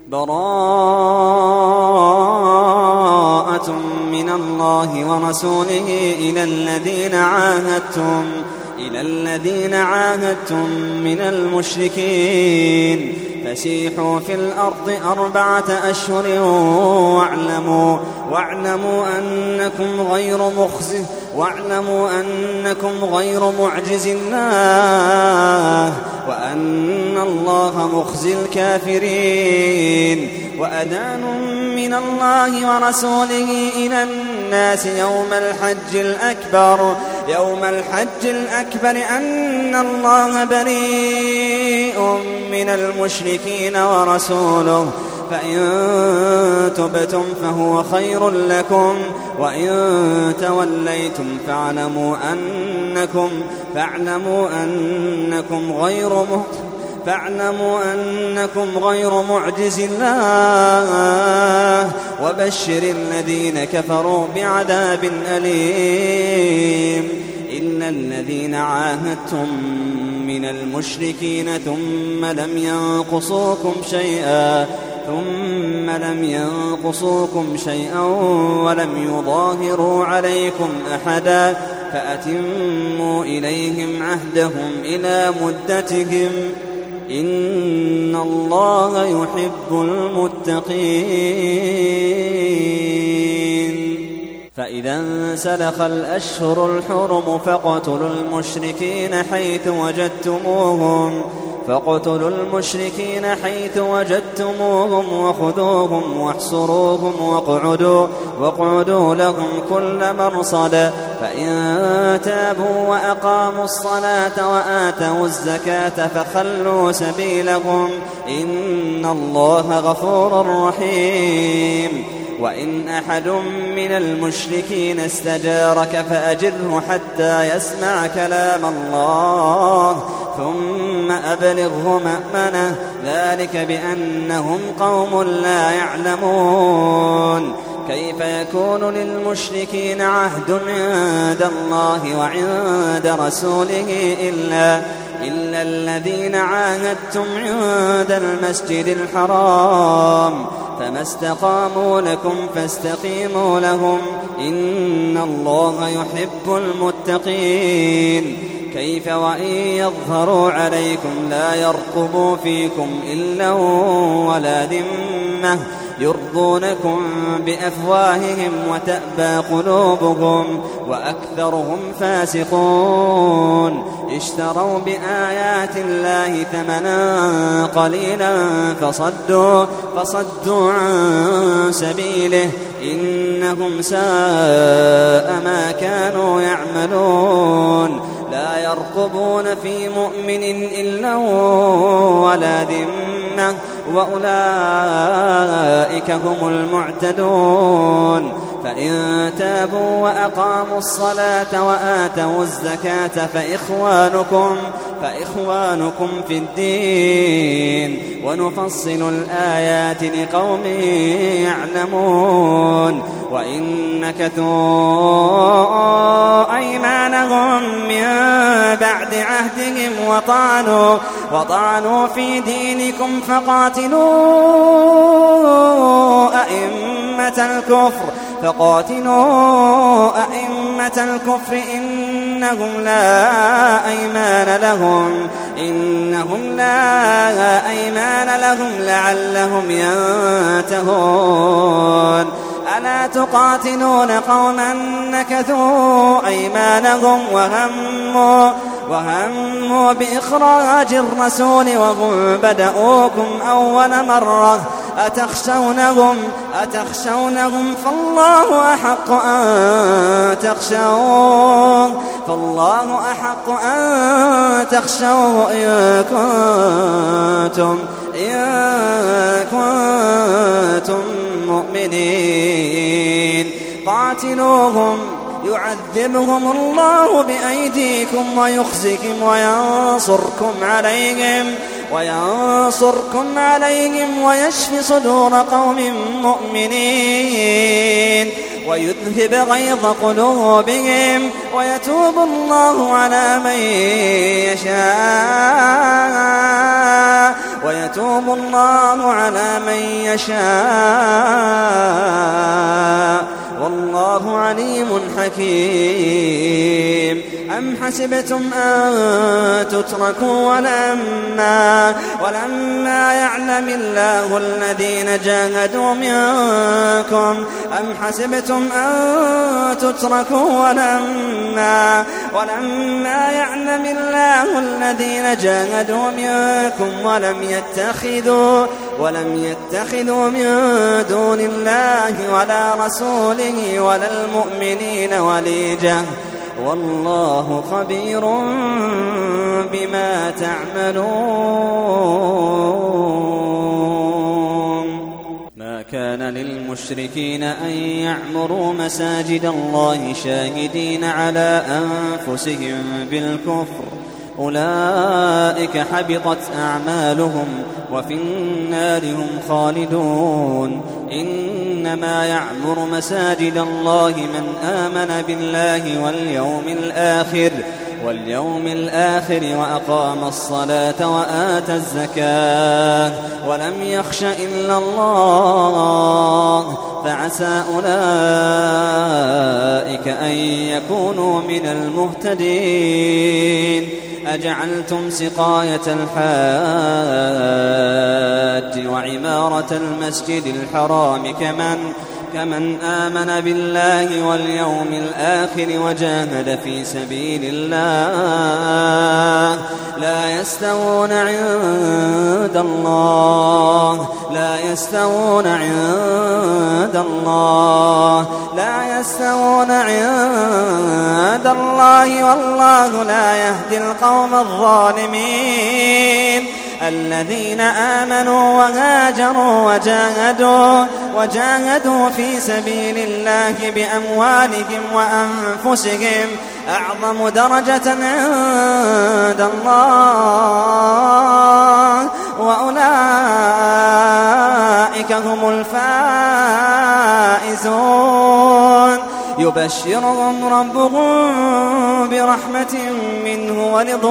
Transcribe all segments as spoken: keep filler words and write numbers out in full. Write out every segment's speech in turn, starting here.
براءة من الله ورسوله إلى الذين عاهدتم إلى الذين عاهدتم من المشركين فسيحوا في الأرض أربعة أشهر واعلموا واعلموا أنكم غير مخزي واعلموا أنكم غير معجز الله وأن الله مخزي الكافرين. وأذان من الله ورسوله إلى الناس يوم الحج الأكبر يوم الحج الأكبر أن الله بريء من المشركين ورسوله فإن تبتم فهو خير لكم وإن توليتم فاعلموا أنكم فاعلموا أنكم غير فاعلموا أنكم غير معجز الله وبشر الذين كفروا بعذاب أليم. إلا الذين عاهدتم من المشركين ثم لم ينقصوكم شيئا ثم لم ينقصوكم شيئا ولم يظاهروا عليكم أحدا فأتموا إليهم عهدهم إلى مدتهم إن الله يحب المتقين. فإذا انسلخ الأشهر الحرم فاقتلوا المشركين حيث وجدتموهم فاقتلوا المشركين حيث وجدتموهم وخذوهم واحصروهم واقعدوا, واقعدوا لهم كل مرصد فإن تابوا وأقاموا الصلاة وآتوا الزكاة فخلوا سبيلهم إن الله غفور رحيم. وإن أحد من المشركين استجارك فأجره حتى يسمع كلام الله ثم أبلغه مأمنه ذلك بأنهم قوم لا يعلمون. كيف يكون للمشركين عهد عند الله وعند رسوله إلا إلا الذين عاهدتم عند المسجد الحرام فما استقاموا لكم فاستقيموا لهم إن الله يحب المتقين. كيف وإن يظهروا عليكم لا يرقبوا فيكم إلا ولا ذمة يرضونكم بأفواههم وتأبى قلوبهم وأكثرهم فاسقون. اشتروا بآيات الله ثمنا قليلا فصدوا, فصدوا عن سبيله إنهم ساء ما كانوا يعملون. لا يرقبون في مؤمن إلا ولا ذمة وأولئك هم المعتدون. فإن تابوا وأقاموا الصلاة وآتوا الزكاة فإخوانكم, فإخوانكم في الدين ونفصل الآيات لقوم يعلمون. وإن نكثوا أيمانهم من بعد عهدهم وطعنوا, وطعنوا في دينكم فقاتلوا أئمة الكفر فقاتلوا أئمة الكفر إنهم لا أيمان لهم إنهم لا أيمان لهم لعلهم ينتهون. ألا تقاتلون قوما نكثوا أيمانهم وهموا, وهموا بإخراج الرسول وهم بدأوكم أول مرة أتخشونهم, أتخشونهم فالله أحق أن تخشوه فالله أحق أن تخشوه إن كنتم, إن كنتم مؤمنين. قاتلوهم يعذبهم الله بأيديكم ويخزيكم وينصركم عليهم وينصركم عليهم ويشفي صدور قوم مؤمنين. ويذهب غيظ قلوبهم ويتوب الله على من يشاء ويتوب الله على من يشاء والله عليم حكيم. أم حسبتم أن تتركوا ولما, ولما يعلم الله الذين جاهدوا منكم أم حسبتم أن تتركوا ولما, ولما يعلم الله الذين جاهدوا منكم ولم يتخذوا, ولم يتخذوا من دون الله ولا رسوله ولا المؤمنين وليجة والله خبير بما تعملون. ما كان للمشركين أن يعمروا مساجد الله شاهدين على أنفسهم بالكفر أولئك حبطت أعمالهم وفي النار هم خالدون. إنما يعمر مساجد الله من آمن بالله واليوم الآخر واليوم الآخر وأقام الصلاة وآتى الزكاة ولم يخش إلا الله فعسى أولئك أن يكونوا من المهتدين. أجعلتم سقاية الحاج وعمارة المسجد الحرام كمن كمن آمن بالله واليوم الآخر وجاهد في سبيل الله لا يستوون عند الله لا يستوون عند الله لا يستوون عند الله والله لا يهدي القوم الظالمين. الذين آمنوا وهاجروا وجاهدوا وجاهدوا في سبيل الله بأموالهم وأنفسهم أعظم درجة عند الله وأولئك هم الفائزون. يبشرهم ربهم برحمة منه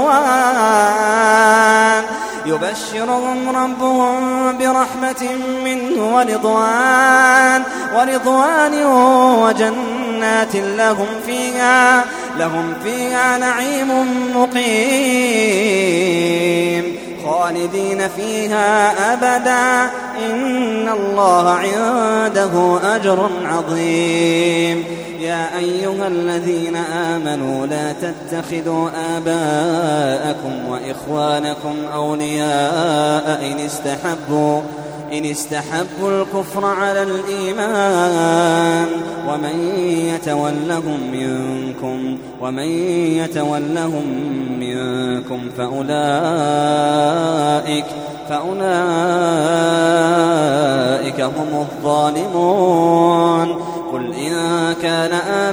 ورضوان يبشرهم ربهم برحمة منه ورضوان ورضوان وجنات لهم فيها لهم فيها نعيم مقيم خالدين فيها أبدا إن الله عنده أجر عظيم. يا أيها الذين آمنوا لا تتخذوا آباءكم وإخوانكم أولياء إن استحبوا إن استحبوا الكفر على الإيمان ومن يتولهم منكم ومن يتولهم منكم فأولئك فأولئك هم الظالمون. قل إن كان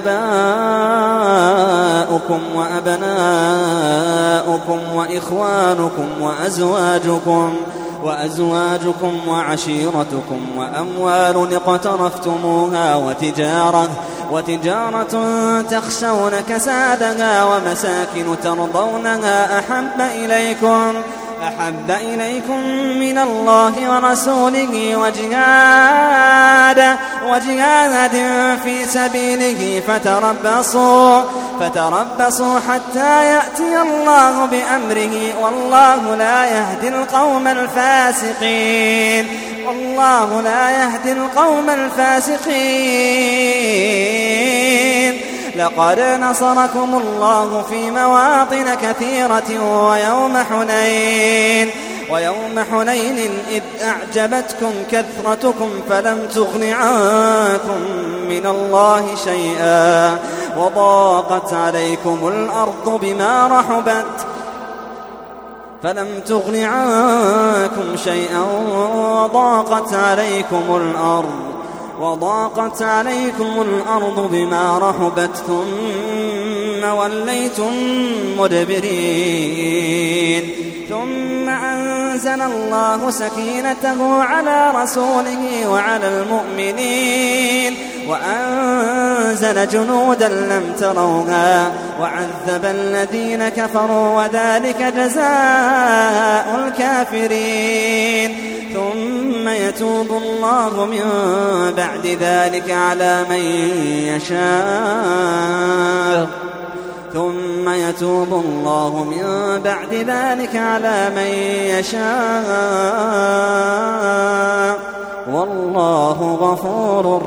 آباؤكم وأبناؤكم وإخوانكم وأزواجكم وأزواجكم وعشيرتكم وأموال اقترفتموها وتجارة وتجارة تخشون كسادها ومساكن ترضونها أحب إليكم أحب إليكم من الله ورسوله وجهاد وجهاد في سبيله فتربصوا فتربصوا حتى يأتي الله بأمره والله لا يهدي القوم الفاسقين والله لا يهدي القوم الفاسقين. لقد نصركم الله في مواطن كثيرة ويوم حنين ويوم حنين إذ أعجبتكم كثرتكم فلم تغن عنكم من الله شيئا وضاقت عليكم الأرض بما رحبت فلم تغن عنكم شيئا وضاقت عليكم الأرض وضاقت عليكم الأرض بما رحبت ثم وليتم مدبرين. ثم أنزل الله سكينته على رسوله وعلى المؤمنين وأنزل جنودا لم تروها وعذب الذين كفروا وذلك جزاء الكافرين ثم يتوب الله من بعد ذلك على من يشاء ثم يتوب الله من بعد ذلك على من يشاء والله غفور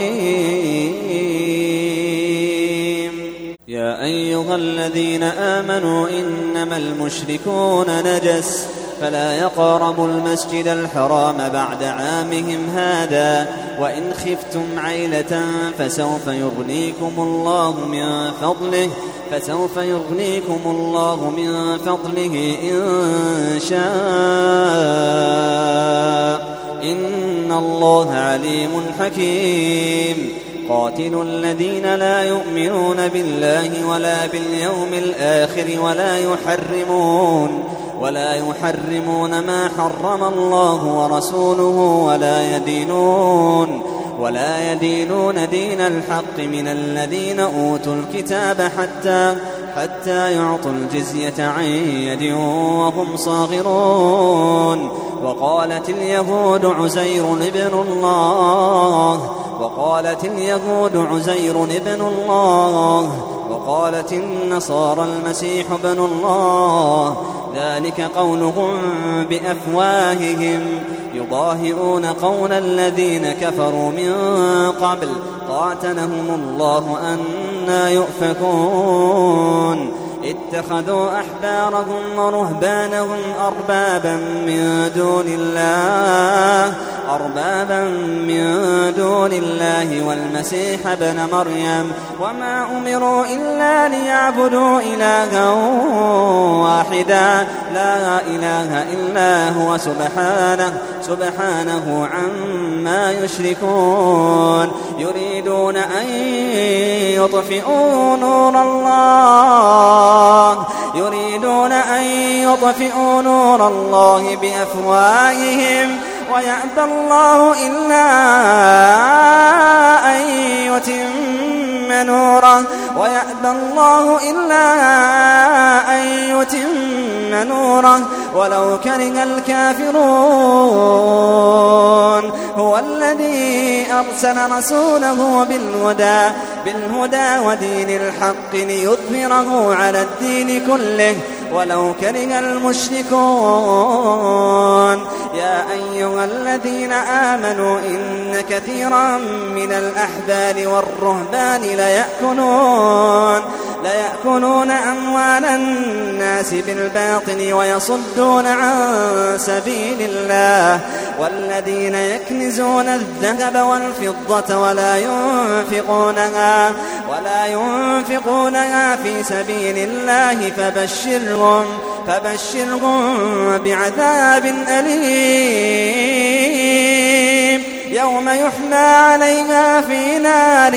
رحيم. يا أيها الذين آمنوا إنما المشركون نجس فلا يقربوا المسجد الحرام بعد عامهم هذا وإن خفتم عيلة فسوف يغنيكم الله من فضله فسوف يغنيكم الله من فضله إن شاء إن الله عليم حكيم. قاتلوا الذين لا يؤمنون بالله ولا باليوم الآخر ولا يحرمون ولا يحرمون ما حرم الله ورسوله ولا يدينون ولا يدينون دين الحق من الذين أوتوا الكتاب حتى حتى يعطوا الجزية عن يد وهم صاغرون. وقالت اليهود عزير ابن الله وقالت اليهود عزير ابن الله وقالت النصارى المسيح ابن الله ذلك قولهم بأفواههم يضاهئون قول الذين كفروا من قبل قاتلهم الله أنى يؤفكون. اتخذوا أحبارهم ورهبانهم أربابا من دون الله أربابا من دون الله والمسيح ابن مريم وما أمروا إلا ليعبدوا إلها واحدا لا إله إلا هو سبحانه سبحانه عما يشركون. يريدون أن يطفئوا نور الله يريدون أن يطفئوا نور الله بأفواههم ويأبى الله إلا أن يتم نوره ويأبى الله إلا أن يتم نوره ولو كره الكافرون. هو الذي أرسل رسوله بالهدى بالهدى ودين الحق ليظهره على الدين كله ولو كره المشركون. يا أيها الذين آمنوا إن كثيرا من الأحبار والرهبان ليأكلون ليأكلون أموال الناس بالباطل ويصدون عن سبيل الله والذين يكنزون الذهب والفضة ولا ينفقونها ولا ينفقونها في سبيل الله فبشرهم فبشرهم بعذاب أليم يوم يحمى عليها في نار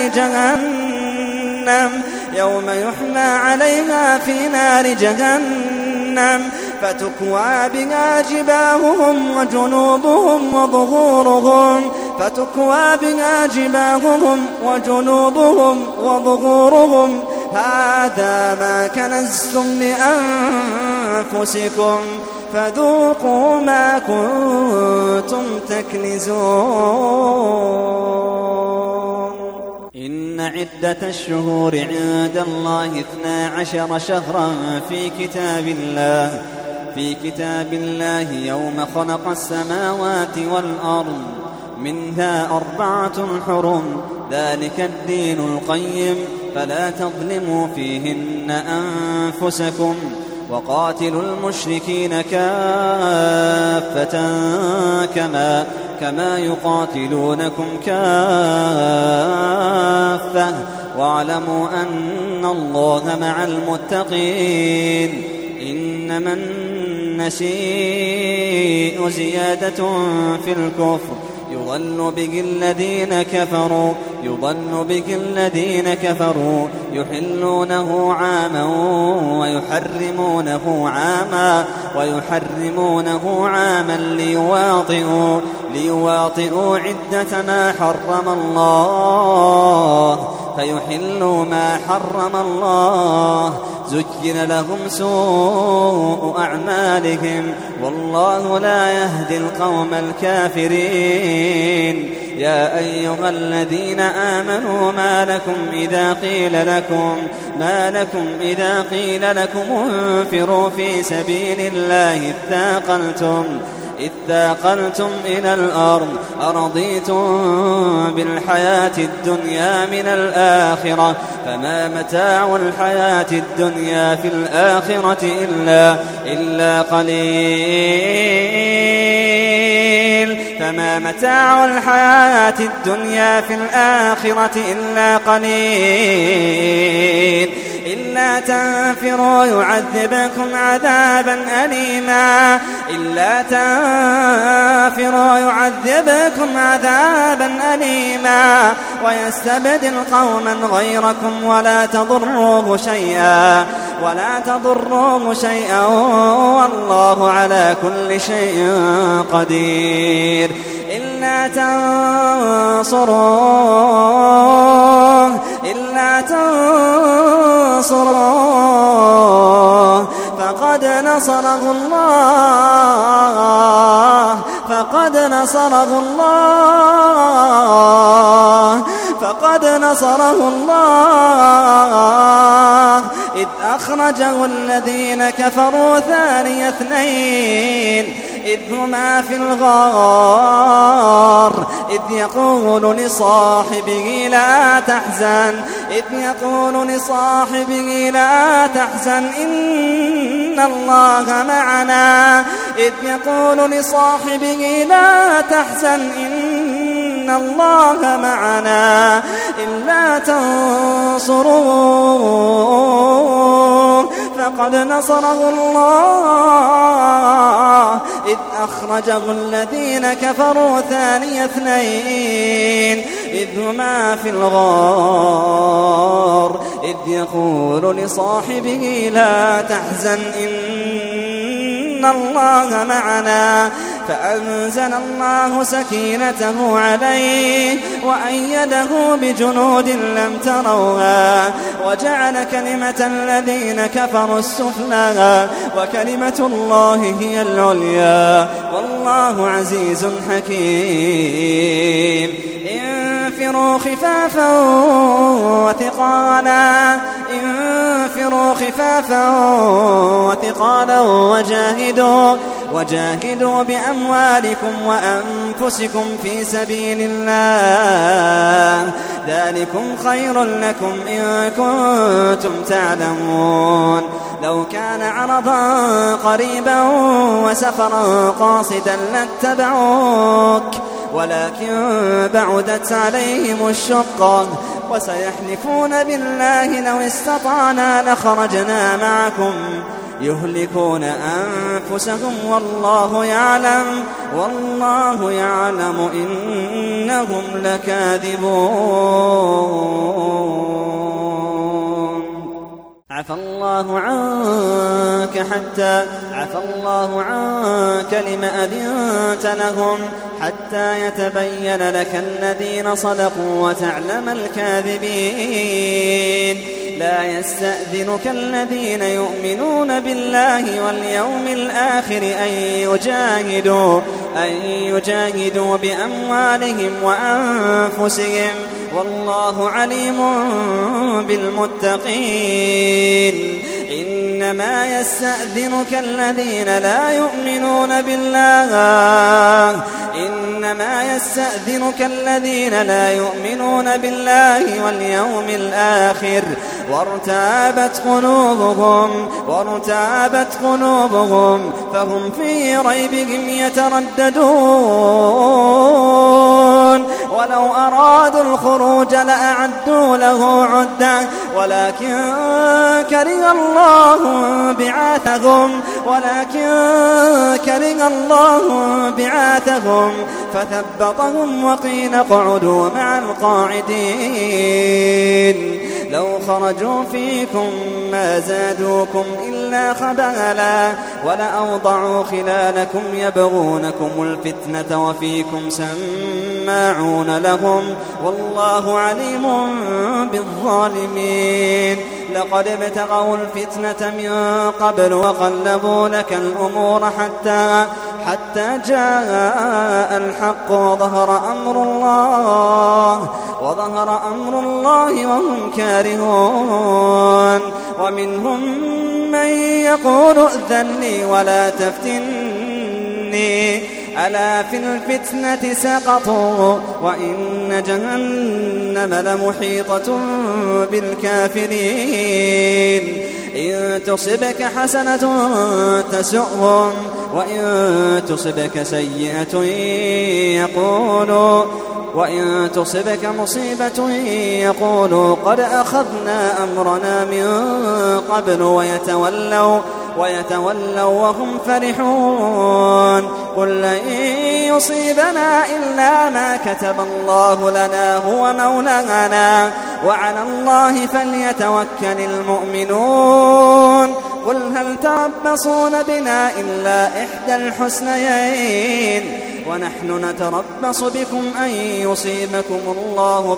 جهنم يوم يحمى عليها في نار جهنم فتكوى بها جباههم وجنوبهم وظهورهم فتكوى بها جباههم وجنوبهم وظهورهم هذا ما كنزتم لأنفسكم فذوقوا ما كنتم تكنزون. إن عدة الشهور عند الله اثنا عشر شهرا في كتاب الله في كتاب الله يوم خلق السماوات والأرض منها أربعة حرم ذلك الدين القيم فلا تظلموا فيهن أنفسكم وقاتلوا المشركين كافة كما كما يقاتلونكم كافة واعلموا أن الله مع المتقين. إنما النسيء زيادة في الكفر يضل به الذين كفروا يضل به الذين كفروا يحلونه عاما ويحرمونه عاما ويحرمونه عاما ليواطئوا ليواطئوا عدة ما حرم الله فيحلوا ما حرم الله. زين لهم سوء أعمالهم والله لا يهدي القوم الكافرين. يا أيها الذين آمنوا ما لكم إذا قيل لكم ما لكم إذا قيل لكم انفروا في سبيل الله اثاقلتم اثاقلتم إلى الأرض أرضيتم بالحياة الدنيا من الآخرة فما متاع الحياة الدنيا في الآخرة إلا, إلا قليل فما متاع الحياة الدنيا في الآخرة إلا قليل. إلا تنفروا يعذبكم عذابا أليما إلا تنفروا يعذبكم عذابا أليما ويستبدل قوما غيركم ولا تضروه شيئا ولا تضروه شيئا والله على كل شيء قدير. إلا تنصروه إلا تنصروه فقد نصره الله فقد نصره الله فقد نصره الله إذ أخرجه الذين كفروا ثاني اثنين إذ هما في الغار إذ يقول لصاحبه لا تحزن إذ يقول لصاحبه لا تحزن إن الله معنا إذ يقول لصاحبه لا تحزن إن الله معنا إلا تنصروه فقد نصره الله إذ أخرجه الذين كفروا ثاني اثنين إذ هما في الغار إذ يقول لصاحبه لا تحزن إن الله معنا فأنزل الله سكينته عليه وأيده بجنود لم تروها وجعل كلمة الذين كفروا السفلى وكلمة الله هي العليا والله عزيز حكيم. انفروا خفافا وثقالا انفروا خفافا وثقالا وجاهدوا وجاهدوا بأموالكم وأنفسكم في سبيل الله ذلكم خير لكم إن كنتم تعلمون. لو كان عرضا قريبا وسفرا قاصدا لاتبعوك ولكن بعدت عليهم الشقة وسيحلفون بالله لو استطعنا لخرجنا معكم يهلكون أنفسهم والله يعلم والله يعلم إنهم لكاذبون. عفى الله عنك حتى عفى الله عنك لما أذنت لهم حتى يتبين لك الذين صدقوا وتعلم الكاذبين. لا يستأذنك الذين يؤمنون بالله واليوم الآخر أن يجاهدوا أن يجاهدوا بأموالهم وأنفسهم والله عليم بالمتقين. إنما يستأذنك الذين لا يؤمنون بالله إنما يستأذنك الذين لا يؤمنون بالله واليوم الآخر وارتابت قلوبهم وارتابت قلوبهم فهم في ريبهم يترددون. ولو أرادوا الخروج لأعدوا له عدة ولكن كره الله بعاثهم ولكن كره الله بعاثهم فثبطهم وقيل اقعدوا مع القاعدين. لو خرجوا فيكم ما زادوكم إلا إلا خبالا ولأوضعوا خلالكم يبغونكم الفتنة وفيكم سماعون لهم والله عليم بالظالمين لقد ابتغوا الفتنة من قبل وقلبوا لك الأمور حتى حتى جاء الحق وظهر أمر الله وظهر أمر الله وهم كارهون ومنهم من يقول ائذن لي ولا تفتني ألا في الفتنة سقطوا وإن جهنم لمحيطة بالكافرين إن تصبك حسنة تسؤهم وإن تصبك سيئة يقولوا وإن تصبك مصيبة يقولوا قد أخذنا أمرنا من قبل ويتولوا ويتولوا وهم فرحون قل لن يصيبنا إلا ما كتب الله لنا هو مولانا وعلى الله فليتوكل المؤمنون قل هل تربصون بنا إلا إحدى الحسنيين ونحن نتربص بكم أن يصيبكم الله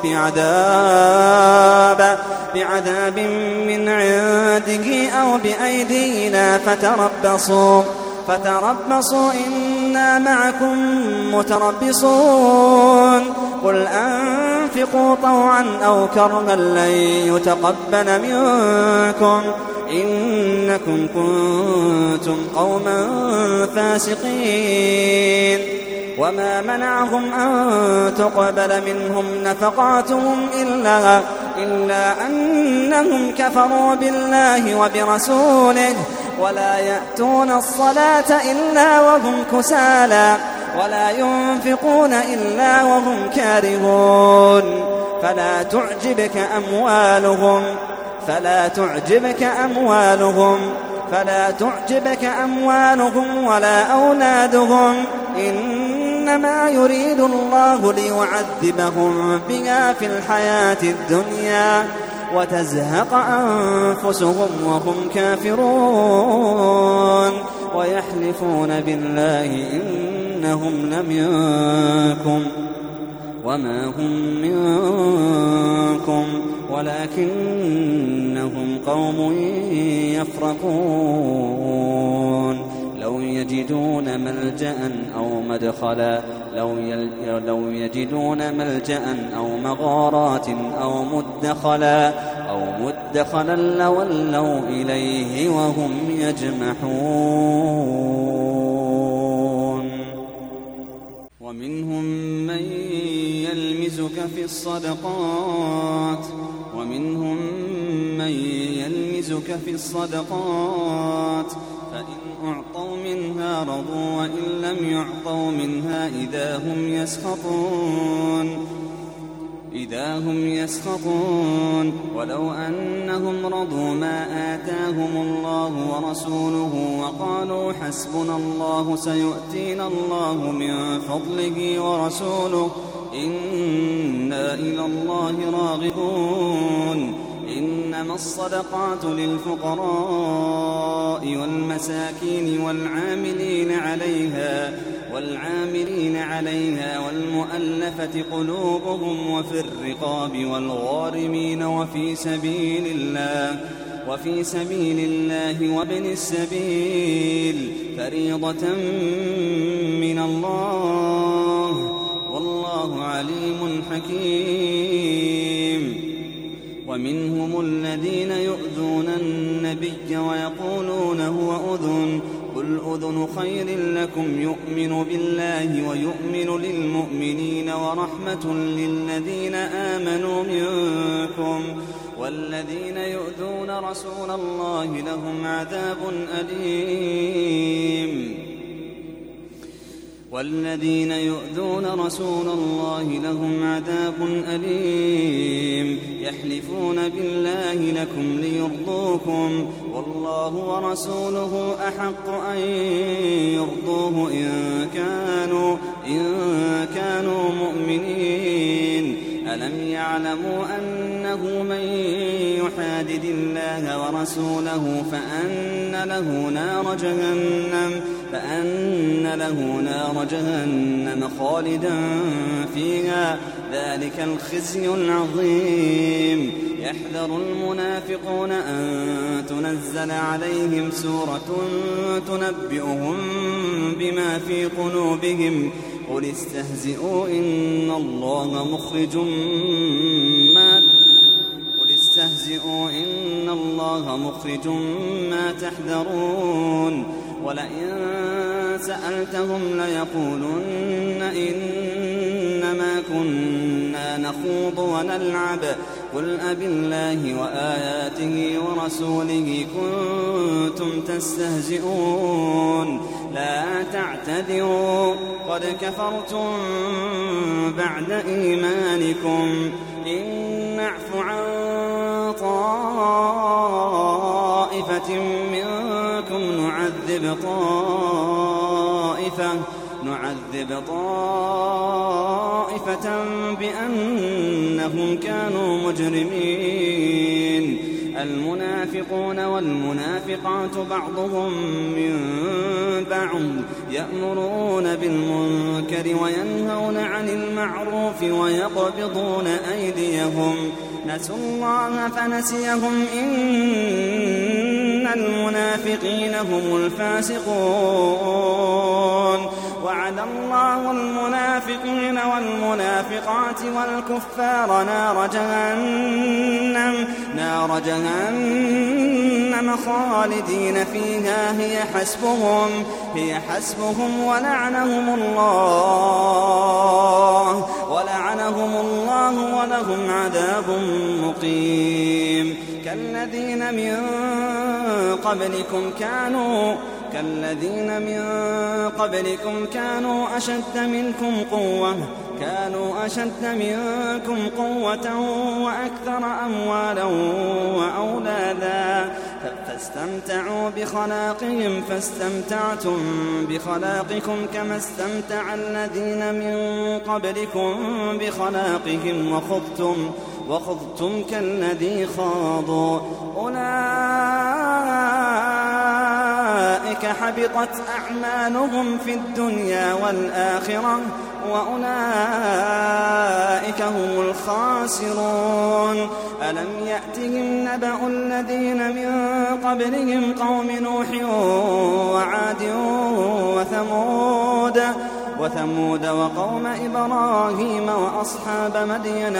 بعذاب بعذاب من عنده أو بأيدينا فتربصوا فتربصوا إنا معكم متربصون قل أنفقوا طوعا أو كرها لن يتقبل منكم إنكم كنتم قوما فاسقين وما منعهم أن تقبل منهم نفقاتهم إلا, إلا أنهم كفروا بالله وبرسوله ولا يأتون الصلاة إلا وهم كسالى ولا ينفقون إلا وهم كارهون فلا تعجبك أموالهم فلا تعجبك أموالهم فلا تعجبك أموالهم ولا أولادهم إنما يريد الله ليعذبهم بها في الحياة الدنيا وتزهق أنفسهم وهم كافرون ويحلفون بالله إنهم لمنكم وما هم منكم ولكنهم قوم يفرقون لو يجدون ملجأ أو مدخلا لو, لو يجدون ملجأ أو مغارات أو مدخلا أو مدخلا لولوا إليه وهم يجمحون ومنهم من يلمزك في الصدقات ومنهم من يلمزك في الصدقات فإن أعطوا منها رضوا وإن لم يعطوا منها إذا هم يسخطون إذا هم يسخطون ولو أنهم رضوا ما آتاهم الله ورسوله وقالوا حسبنا الله سيؤتينا الله من فضله ورسوله إنا إلى الله راغبون إنما الصدقات للفقراء والمساكين والعاملين عليها والعاملين عليها والمؤلفة قلوبهم وفي الرقاب والغارمين وفي سبيل الله وفي سبيل الله وابن السبيل فريضة من الله والله عليم حكيم ومنهم الذين يؤذون النبي ويقولون هو أذن قل أذن خير لكم يؤمن بالله ويؤمن للمؤمنين ورحمة للذين آمنوا منكم والذين يؤذون رسول الله لهم عذاب أليم والذين يؤذون رسول الله لهم عذاب أليم يحلفون بالله لكم ليرضوكم والله ورسوله أحق أن يرضوه إن كانوا, إن كانوا مؤمنين ألم يعلموا أنه من يحادد الله ورسوله فأن له نار جهنم فأن له نار جهنم خالدا فيها ذلك الخزي العظيم. يحذر المنافقون أن تنزل عليهم سورة تنبئهم بما في قلوبهم قل استهزئوا إن الله مخرج ما قل استهزئوا إن الله مخرج ما تحذرون ولئن سألتهم ليقولن إنما كنا نخوض ونلعب قل أبالله وآياته ورسوله كنتم تستهزئون لا تعتذروا قد كفرتم بعد إيمانكم إن نعف عن طائفة منكم نعذب طائفة نعذب طائفة بأنهم كانوا مجرمين. المنافقون والمنافقات بعضهم من بعض يأمرون بالمنكر وينهون عن المعروف ويقبضون أيديهم نسوا الله فنسيهم إن المنافقين هم الفاسقون. وعد الله المنافقين والمنافقات والكفار نار جهنم نار جهنم خالدين فيها هي حسبهم هي حسبهم ولعنهم الله ولعنهم الله ولهم عذاب مقيم. كالذين من قبلكم كانوا كالذين من قبلكم كانوا أشد منكم قوة كانوا أشد منكم قوة وأكثر أموالا وأولادا فاستمتعوا بخلاقهم فاستمتعتم بخلاقكم كما استمتع الذين من قبلكم بخلاقهم وخضتم وخضتم كالذي خاضوا أولئك حبطت أعمالهم في الدنيا والآخرة وأولئك هم الخاسرون. ألم يأتهم نبأ الذين من قبلهم قوم نوح وعاد وثمود وثمود وقوم إبراهيم وأصحاب مدين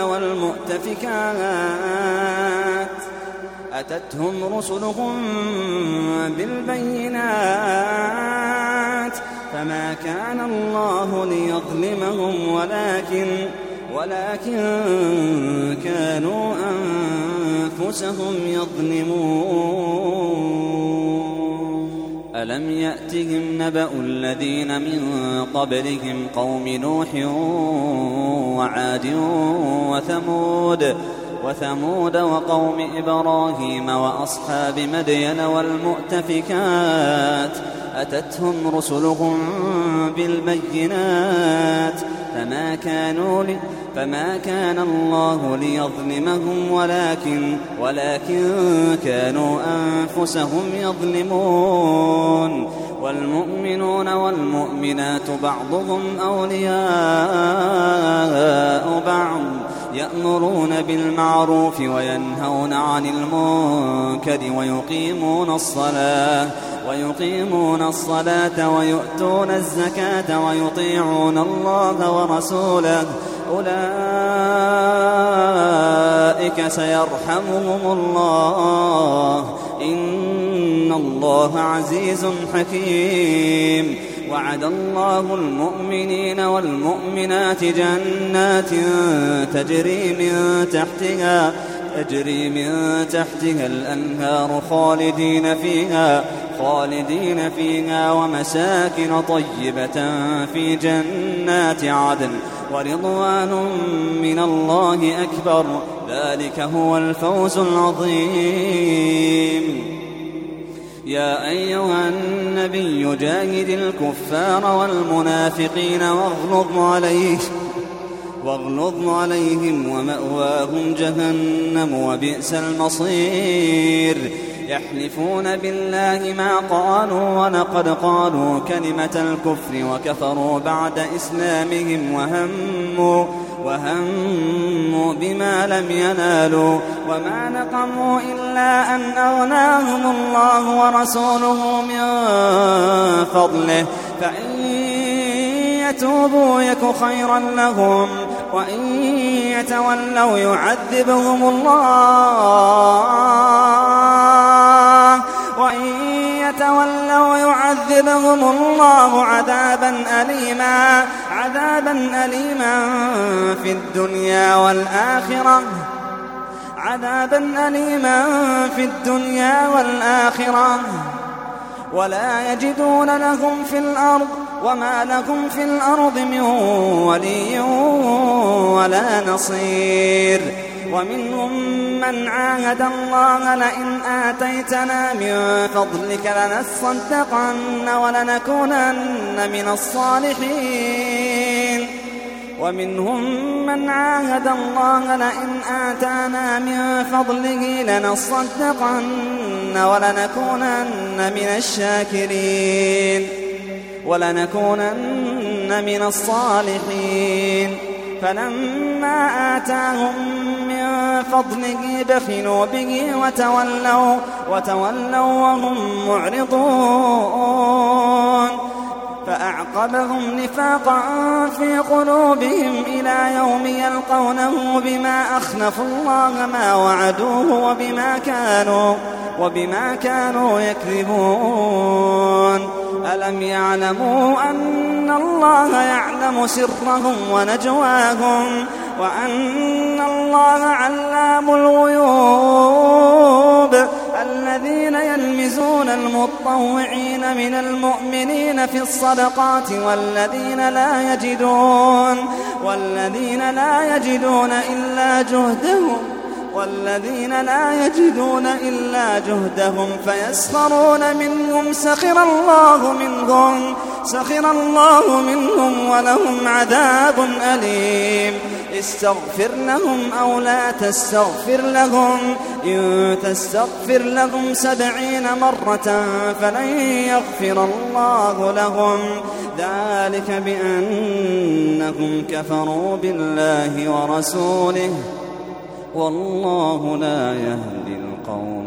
والمؤتفكات أتتهم رسلهم بالبينات فما كان الله ليظلمهم ولكن ولكن كانوا أنفسهم يظلمون. ألم يأتهم نبأ الذين من قبلهم قوم نوح وعاد وثمود وثمود وقوم إبراهيم وأصحاب مدين والمؤتفكات أتتهم رسلهم بالبينات فما كانوا لي فما كان الله ليظلمهم ولكن ولكن كانوا أنفسهم يظلمون. والمؤمنون والمؤمنات بعضهم أولياء بعض يأمرون بالمعروف وينهون عن المنكر ويقيمون الصلاة ويقيمون الصلاة ويؤتون الزكاة ويطيعون الله ورسوله أولئك سيرحمهم الله إن الله عزيز حكيم. وعد الله المؤمنين والمؤمنات جنات تجري من تحتها تجري من تحتها الأنهار خالدين فيها خالدين فيها ومساكن طيبة في جنات عدن ورضوان من الله أكبر ذلك هو الفوز العظيم. يا أيها النبي جاهد الكفار والمنافقين واغلظ عليهم واغلظ عليهم ومأواهم جهنم وبئس المصير يحلفون بالله ما قالوا ولقد قالوا كلمة الكفر وكفروا بعد إسلامهم وهموا, وهموا بما لم ينالوا وما نقموا إلا أن أغناهم الله ورسوله من فضله فإن يتوبوا يك خيرا لهم وإن يتولوا يعذبهم الله وإن يتولوا يعذبهم الله عذابا أليما عذابا أليما في الدنيا والآخرة عذابا أليما في الدنيا والآخرة ولا يجدون لهم في الأرض وما لهم في الأرض من ولي ولا نصير ومنهم من عاهد الله لئن آتيتنا من فضلك لنصدقن ولنكونن من الصالحين ومنهم من عاهد الله لئن آتانا من فضله لنصدقن ولنكونن من الشاكرين ولنكونن من الصالحين فلما آتاهم من فضله بخلوا به وتولوا, وتولوا وهم معرضون فأعقبهم نفاقا في قلوبهم إلى يوم يلقونه بما أخلفوا الله ما وعدوه وبما كانوا, وبما كانوا يكذبون ألم يعلموا أن الله يعلم سرهم ونجواهم وأن الله علام الغيوب الذين يلمزون المطوعين من المؤمنين في الصدقات والذين لا يجدون والذين لا يجدون إلا جهدهم والذين لا يجدون إلا جهدهم فيسخرون منهم سخر الله منهم سخر الله منهم ولهم عذاب أليم استغفر لهم أو لا تستغفر لهم إن تستغفر لهم سبعين مرة فلن يغفر الله لهم ذلك بأنهم كفروا بالله ورسوله والله لا يهدي القوم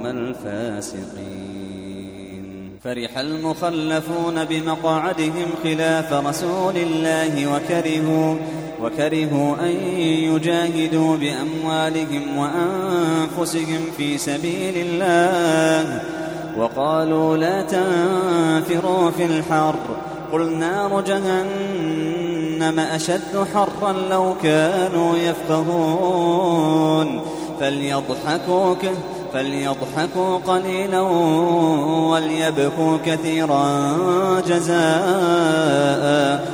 الفاسقين فرح المخلفون بمقعدهم خلاف رسول الله وكرهوا, وكرهوا أن يجاهدوا بأموالهم وأنفسهم في سبيل الله وقالوا لا تنفروا في الحر قل نار جهنم أشد حرا لو كانوا يفقهون فليضحكوا, فليضحكوا قليلا وليبكوا كثيرا جزاء,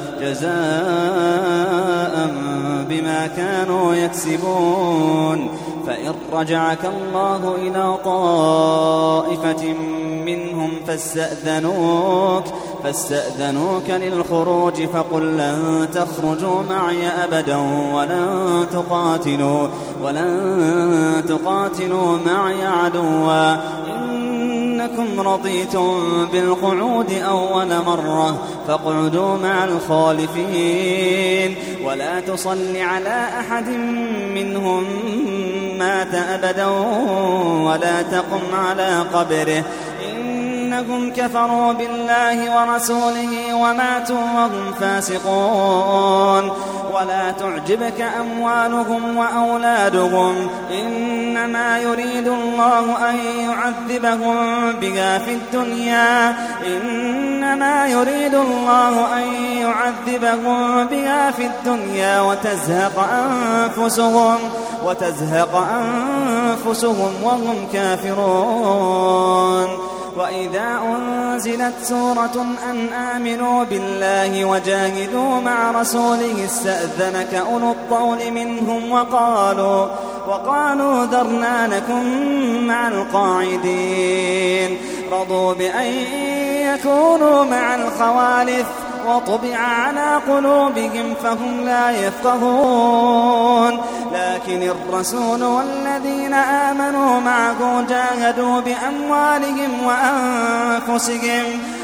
جزاء بما كانوا يكسبون فإن رجعك الله إلى طائفة منهم فاستأذنوك, فاستأذنوك للخروج فقل لن تخرجوا معي أبدا ولن تقاتلوا, ولن تقاتلوا معي عدوا إنكم رضيتم بالقعود أول مرة فاقعدوا مع الخالفين ولا تصل على أحد منهم مات أبدا ولا تقم على قبره إنهم كفروا بالله ورسوله وماتوا وهم فاسقون ولا تعجبك أموالهم وأولادهم إنما يريد الله أن يعذبهم بها في الدنيا إنما يريد الله أن يعذبهم بها في الدنيا وتزهق أنفسهم وتزهق أنفسهم وهم كافرون وإذا أنزلت سورة أن آمنوا بالله وجاهدوا مع رسوله استأذنك أولو الطول منهم وقالوا, وقالوا ذرنا نكن مع القاعدين رضوا بأن يكونوا مع الخوالف وطبع على قلوبهم فهم لا يفقهون لكن الرسول والذين آمنوا معه جاهدوا بأموالهم وأنفسهم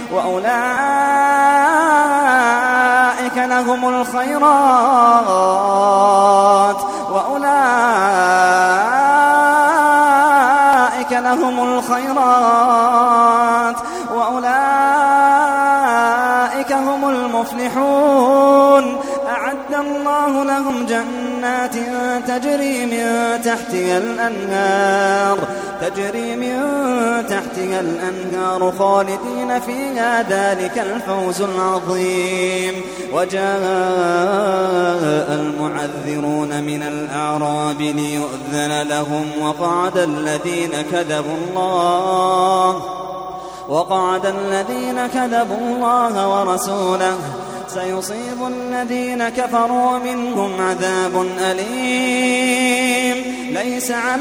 وأولئك لهم الخيرات وأولئك لهم الخيرات وأولئك هم المفلحون أعد الله لهم جنات تجري من تحتها الأنهار تجري من تحتها الأنهار خالدين فيها ذلك الفوز العظيم. وجاء المعذرون من الأعراب ليؤذن لهم وقعد الذين كذبوا الله وقعد الذين كذبوا الله ورسوله سيصيب الذين كفروا منهم عذاب أليم ليس على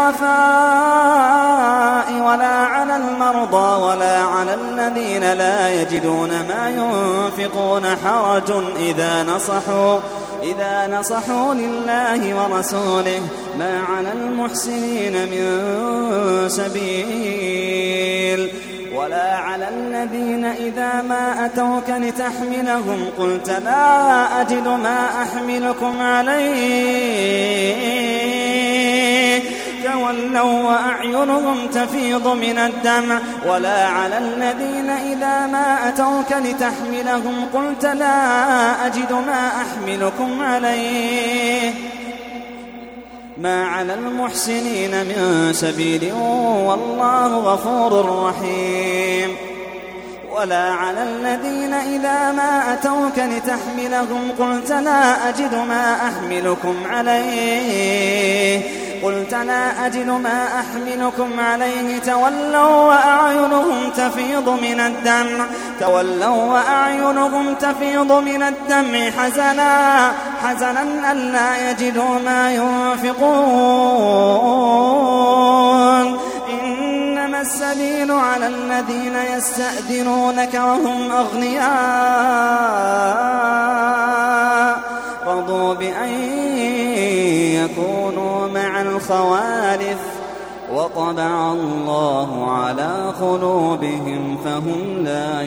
الضعفاء ولا على المرضى ولا على الذين لا يجدون ما ينفقون حرج إذا نصحوا إذا نصحوا لله ورسوله ما على المحسنين من سبيل ولا على الذين إذا ما أتوك لتحملهم قلت لا أجد ما أحملكم عليه تولوا وأعينهم تفيض من الدمع ولا على الذين إذا ما أتوك لتحملهم قلت لا أجد ما أحملكم عليه ما على المحسنين من سبيل والله غفور رحيم. ولا على الذين إذا ما أتوك لتحملهم قلت لا أجد ما أحملكم عليه قلت لا أجد ما أحملكم عليه تولوا وأعينهم تفيض من الدمع تولوا وأعينهم تفيض من الدمع حزنا حزنا ألا يجدوا ما ينفقون إنما السبيل على الذين يستأذنونك وهم أغنياء رضوا بأن يكونوا مع الخوالف وطبع الله على قلوبهم فهم لا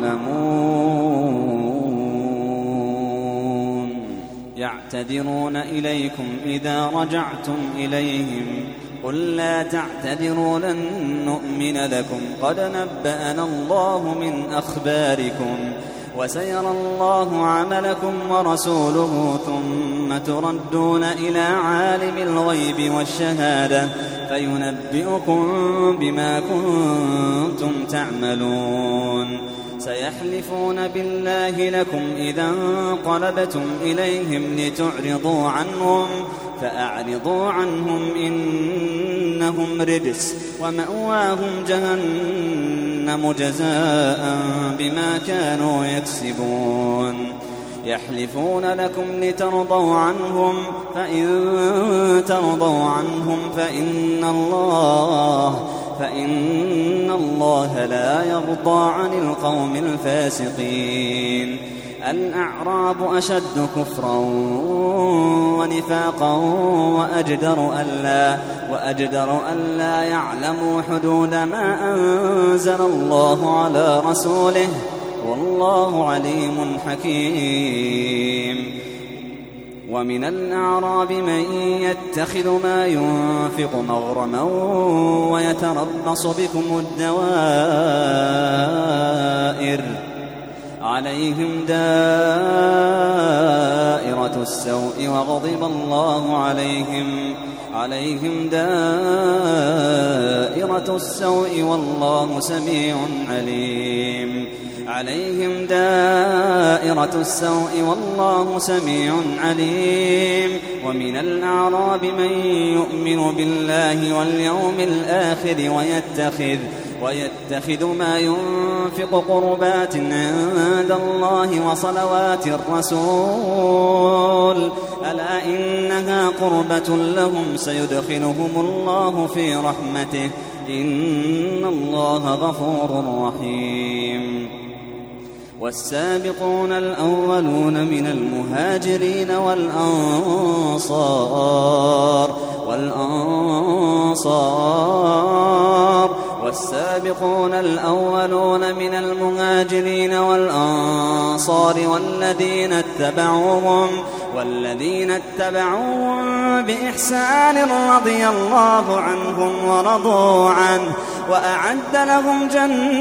يعلمون يعتذرون إليكم إذا رجعتم إليهم قل لا تعتذروا لن نؤمن لكم قد نبأنا الله من أخباركم وسيرى الله عملكم ورسوله ثم تردون إلى عالم الغيب والشهادة فينبئكم بما كنتم تعملون سيحلفون بالله لكم إذا انقلبتم إليهم لتعرضوا عنهم فأعرضوا عنهم إنهم رجس ومأواهم جهنم جزاء بما كانوا يكسبون يحلفون لكم لترضوا عنهم فإن ترضوا عنهم فإن الله فإن الله لا يرضى عن القوم الفاسقين الأعراب أشد كفرا ونفاقا وأجدر ألا, وأجدر ألا يعلموا حدود ما أنزل الله على رسوله والله عليم حكيم. ومن الأعراب من يتخذ ما ينفق مغرما ويتربص بكم الدوائر عليهم دائرة السوء وغضب الله عليهم عليهم دائرة السوء والله سميع عليم عليهم دائرة السوء والله سميع عليم. ومن الأعراب من يؤمن بالله واليوم الآخر ويتخذ ويتخذ ما ينفق قربات عند الله وصلوات الرسول ألا إنها قربة لهم سيدخلهم الله في رحمته إن الله غفور رحيم. والسابقون الأولون من المهاجرين والأنصار والأنصار والسابقون الأولون من المهاجرين والأنصار والذين اتبعوهم والذين اتبعوهم بإحسان رضي الله عنهم ورضوا عنه وأعد لهم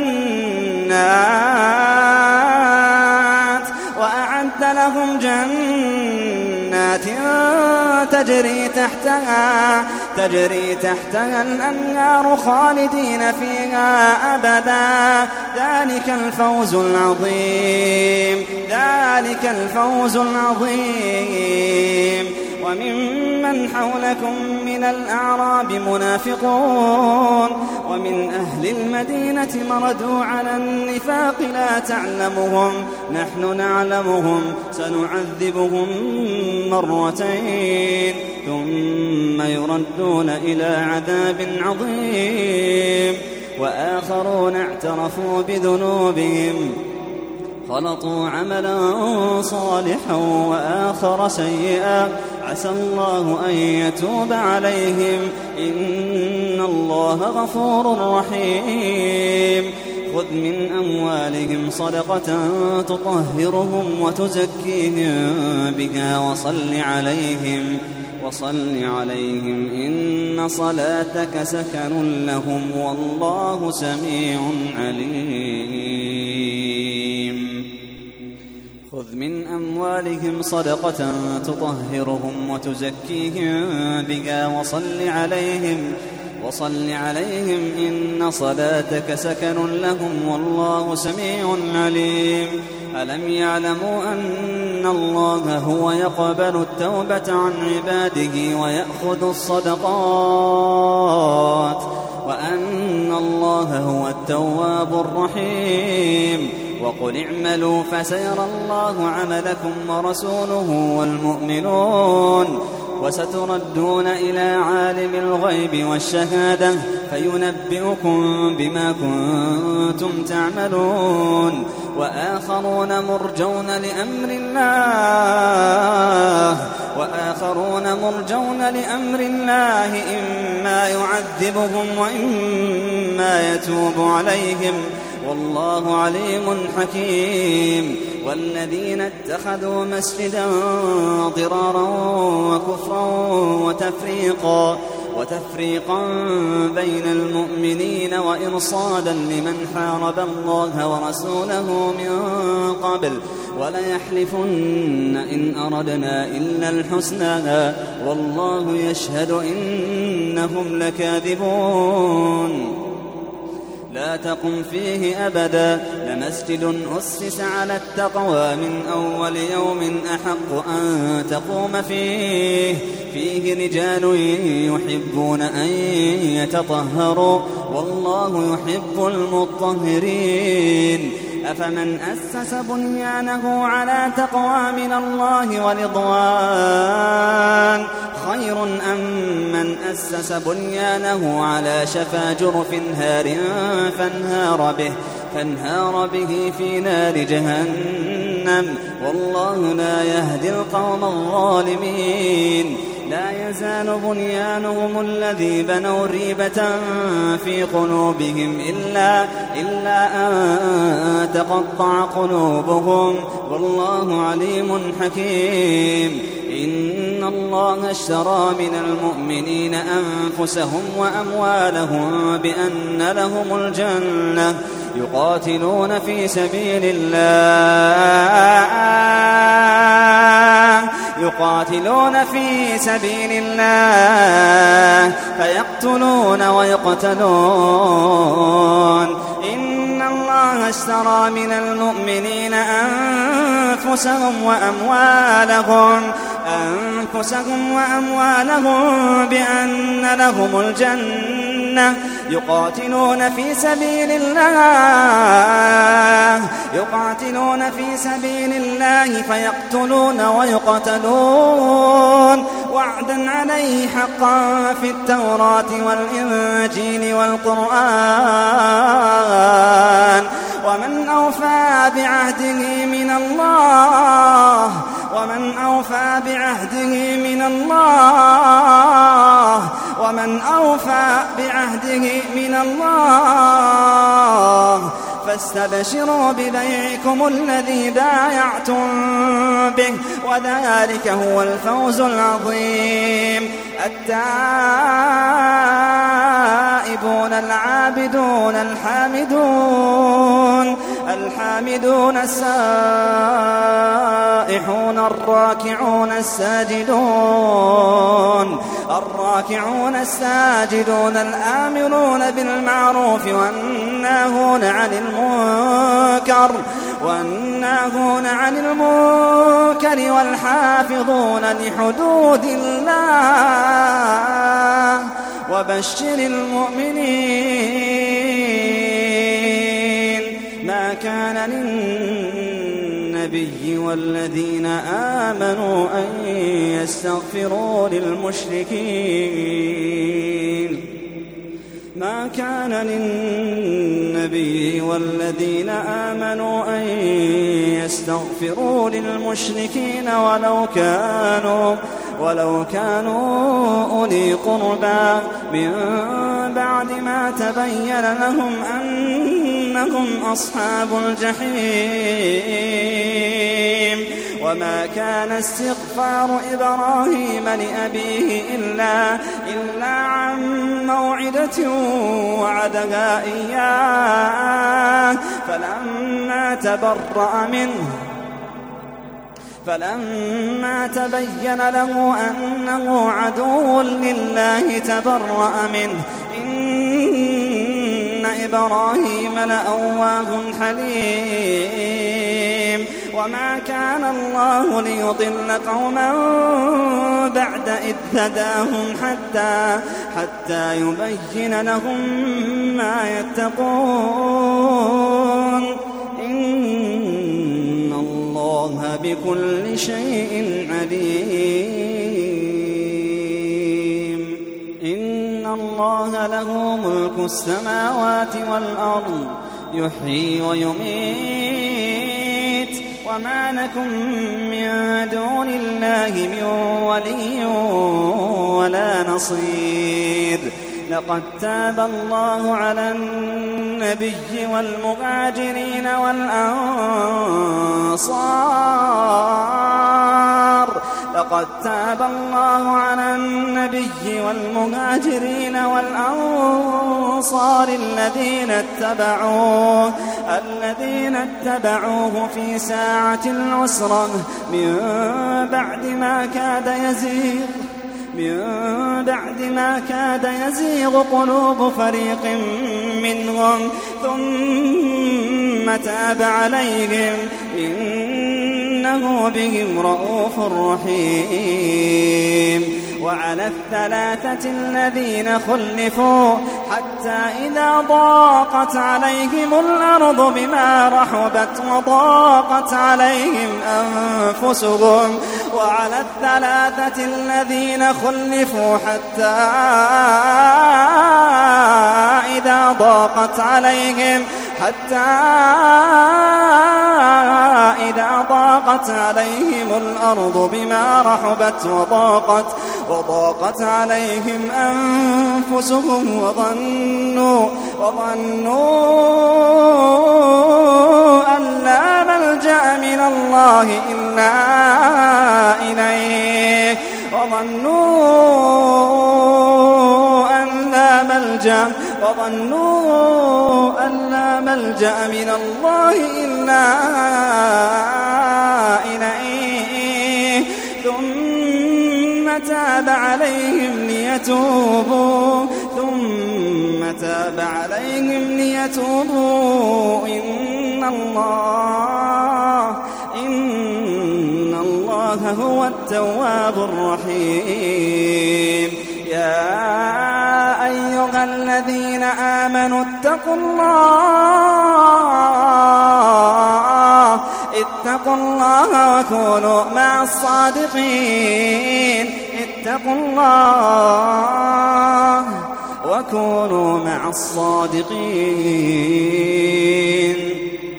جنات وأعد لهم جنات تجري تحتها تجري تحتها الأنهار خالدين فيها أبدا. ذلك الفوز العظيم ذلك الفوز العظيم. وممن حولكم من الأعراب منافقون ومن أهل المدينة مردوا على النفاق لا تعلمهم نحن نعلمهم سنعذبهم مرتين ثم يردون إلى عذاب عظيم. وآخرون اعترفوا بذنوبهم خلطوا عملا صالحا وآخر سيئا عسى الله أن يتوب عليهم إن الله غفور رحيم. خذ من أموالهم صدقة تطهرهم وتزكيهم بها وصل عليهم وصل عليهم إن صلاتك سكن لهم والله سميع عليم. خذ من أموالهم صدقة تطهرهم وتزكيهم بها وصل عليهم وصل عليهم إن صلاتك سكن لهم والله سميع عليم. ألم يعلموا أن الله هو يقبل التوبة عن عباده ويأخذ الصدقات وأن الله هو التواب الرحيم. وقل اعملوا فسيرى الله عملكم ورسوله والمؤمنون وستردون إلى عالم الغيب والشهادة فينبئكم بما كنتم تعملون. وآخرون مرجون لأمر الله وآخرون مرجون لأمر الله إما يعذبهم وإما يتوب عليهم والله عليم حكيم. والذين اتخذوا مسجدا ضرارا وكفرا وتفريقا وتفريقا بين المؤمنين وإرصادا لمن حارب الله ورسوله من قبل وليحلفن إن أردنا إلا الحسنى والله يشهد إنهم لكاذبون. لا تقم فيه أبدا لمسجد أسس على التقوى من أول يوم أحق أن تقوم فيه فيه رجال يحبون أن يتطهروا والله يحب المطهرين. أفمن أسس بنيانه على تقوى من الله ورضوان خير أم من أسس بنيانه على شفا جرف هار فانهار به فانهار به في نار جهنم والله لا يهدي القوم الظالمين. لا يزال بنيانهم الذي بنوا ريبة في قلوبهم إلا, إلا أن تقطع قلوبهم والله عليم حكيم. إن الله اشترى من المؤمنين أنفسهم وأموالهم بأن لهم الجنة يقاتلون في سبيل الله يقاتلون في سبيل الله فيقتلون ويقتلون. إن الله اشترى من المؤمنين أنفسهم وأموالهم أنفسهم وأموالهم بأن لهم الجنة يقاتلون في سبيل الله يقاتلون في سبيل الله فيقتلون ويقتلون وعدا عليه حقا في التوراة والإنجيل والقرآن. ومن أوفى بعهده من الله ومن أوفى بعهده من الله ومن أوفى بعهده من الله فاستبشروا ببيعكم الذي بايعتم به وذلك هو الفوز العظيم. التائبون العابدون الحامدون الحامدون السائحون الراكعون الساجدون الراكعون الساجدون الآمرون بالمعروف والناهون عن المنكر والناهون عن المنكر والحافظون لحدود الله وبشر المؤمنين. ما كان للنبي والذين آمنوا أن يستغفروا للمشركين ما كان للنبي والذين آمنوا أن يستغفروا للمشركين ولو كانوا ولو كانوا أولي قربى من بعد ما تبين لهم أنهم أصحاب الجحيم. وما كان استغفار إبراهيم لأبيه إلا, إلا عن موعدة وعدها إياه فلما تبرأ منه فلما تبين له أنه عدو لله تبرأ منه إن إبراهيم لأواه حليم. وما كان الله ليضل قوما بعد إذ هداهم حتى, حتى يبين لهم ما يتقون إن الله بكل شيء عليم. إن الله له ملك السماوات والأرض يحيي ويميت وما لكم من دون الله من ولي ولا نصير. لقد تاب الله على النبي والمهاجرين والأنصار لقد تاب الله على النبي والمهاجرين والأنصار الذين اتبعوه الذين اتبعوه في ساعة العسرة من بعد ما كاد يزيغ من بعد ما كاد يزيغ قلوب فريق منهم ثم تاب عليهم إنه بهم رءوف رحيم. وعلى الثلاثة الذين خلفوا حتى إذا ضاقت عليهم الأرض بما رحبت وضاقت عليهم أنفسهم وعلى الثلاثة الذين خلفوا حتى إذا ضاقت عليهم حتى إذا ضاقت عليهم الأرض بما رحبت وضاقت وضاقت عليهم أنفسهم وظنوا وظنوا أن لا ملجأ من الله إلا إليه وظنوا أن لا ملجأ وظنوا أن لا ملجأ من الله إلا إليه ثم تاب عليهم ليتوبوا ثم تاب عليهم ليتوبوا إن الله إن الله هو التواب الرحيم. يا أيها الذين آمنوا اتقوا الله اتقوا الله وكونوا مع الصادقين اتقوا الله وكونوا مع الصادقين.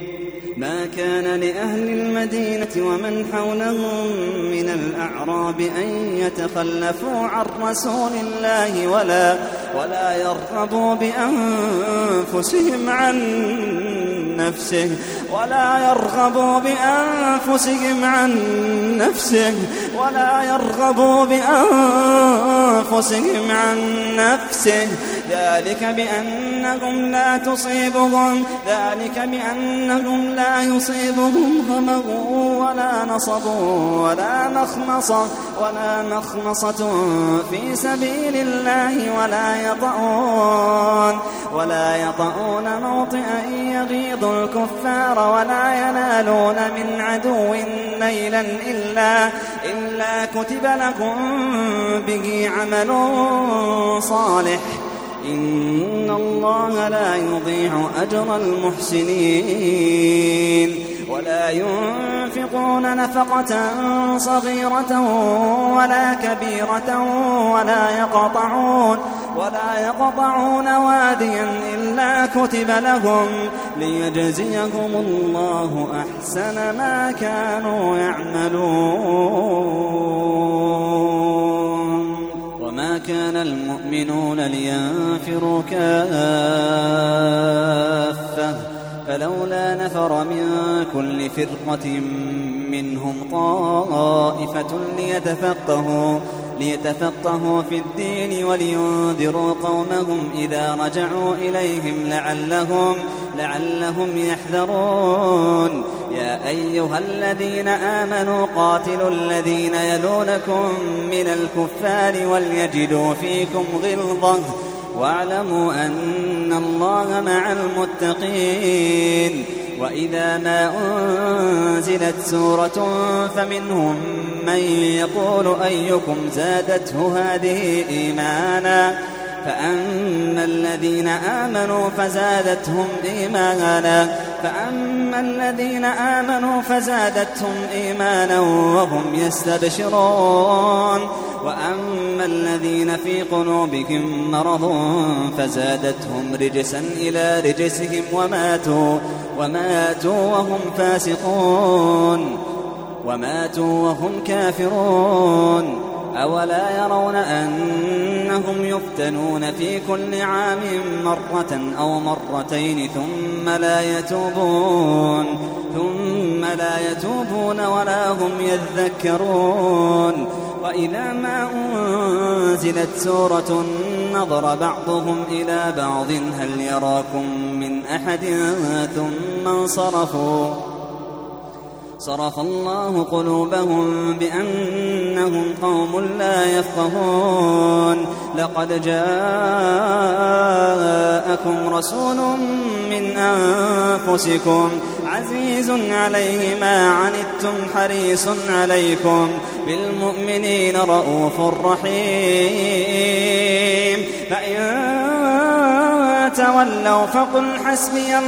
لأهل المدينة ومن حولهم من الأعراب أن يتخلفوا عن رسول الله ولا, ولا يرغبوا بأنفسهم عن نفسه ولا يرغبوا بأنفسهم عن نفسه ولا يرغبوا بأنفسهم عن نفسه ذلك بأنهم لا تصيبهم ذلك بأنهم لا يصيبهم ظمأ ولا نصب ولا مخمصة ولا مخمصة في سبيل الله ولا يطؤون ولا يطؤون موطئا يغيظ الكفار ولا ينالون من عدو نيلا إلا إلا كتب لكم به عمل صالح إن الله لا يضيع أجر المحسنين ولا ينفقون نفقة صغيرة ولا كبيرة ولا يقطعون ولا يقطعون واديا إلا كتب لهم ليجزيهم الله أحسن ما كانوا يعملون وما كان المؤمنون لينفروا كافة فلولا نفر من كل فرقة منهم طائفة ليتفقهوا ليتفقهوا في الدين ولينذروا قومهم إذا رجعوا إليهم لعلهم لعلهم يحذرون يا أيها الذين آمنوا قاتلوا الذين يلونكم من الكفار وليجدوا فيكم غلظة واعلموا أن الله مع المتقين وإذا ما أنزلت سورة فمنهم من يقول أيكم زادته هذه إيمانا فأما الذين آمنوا فزادتهم إيمانا فأما الذين آمنوا فزادتهم إيمانا وهم يستبشرون وأما الذين في قلوبهم مرض فزادتهم رجسا إلى رجسهم وماتوا وماتوا وهم فاسقون وماتوا وهم كافرون أولا يرون أنهم يفتنون في كل عام مرة أو مرتين ثم لا يتوبون ثم لا يتوبون ولا هم يذكرون وإذا ما أنزلت سورة نظر بعضهم إلى بعض هل يراكم من أحد ثم انصرفوا صرف الله قلوبهم بأنهم قوم لا يفقهون لقد جاءكم رسول من أنفسكم عزيز عليه ما عنتم حريص عليكم بالمؤمنين رؤوف رحيم فإن تولوا فقل حسبي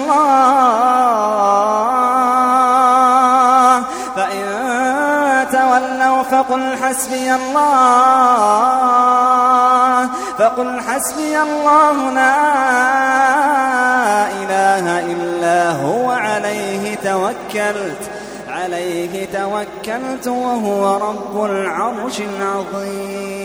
الله فإن تولوا فقل حسبي الله فقل حسبي الله لا إله إلا هو عليه توكلت عليه توكلت وهو رب العرش العظيم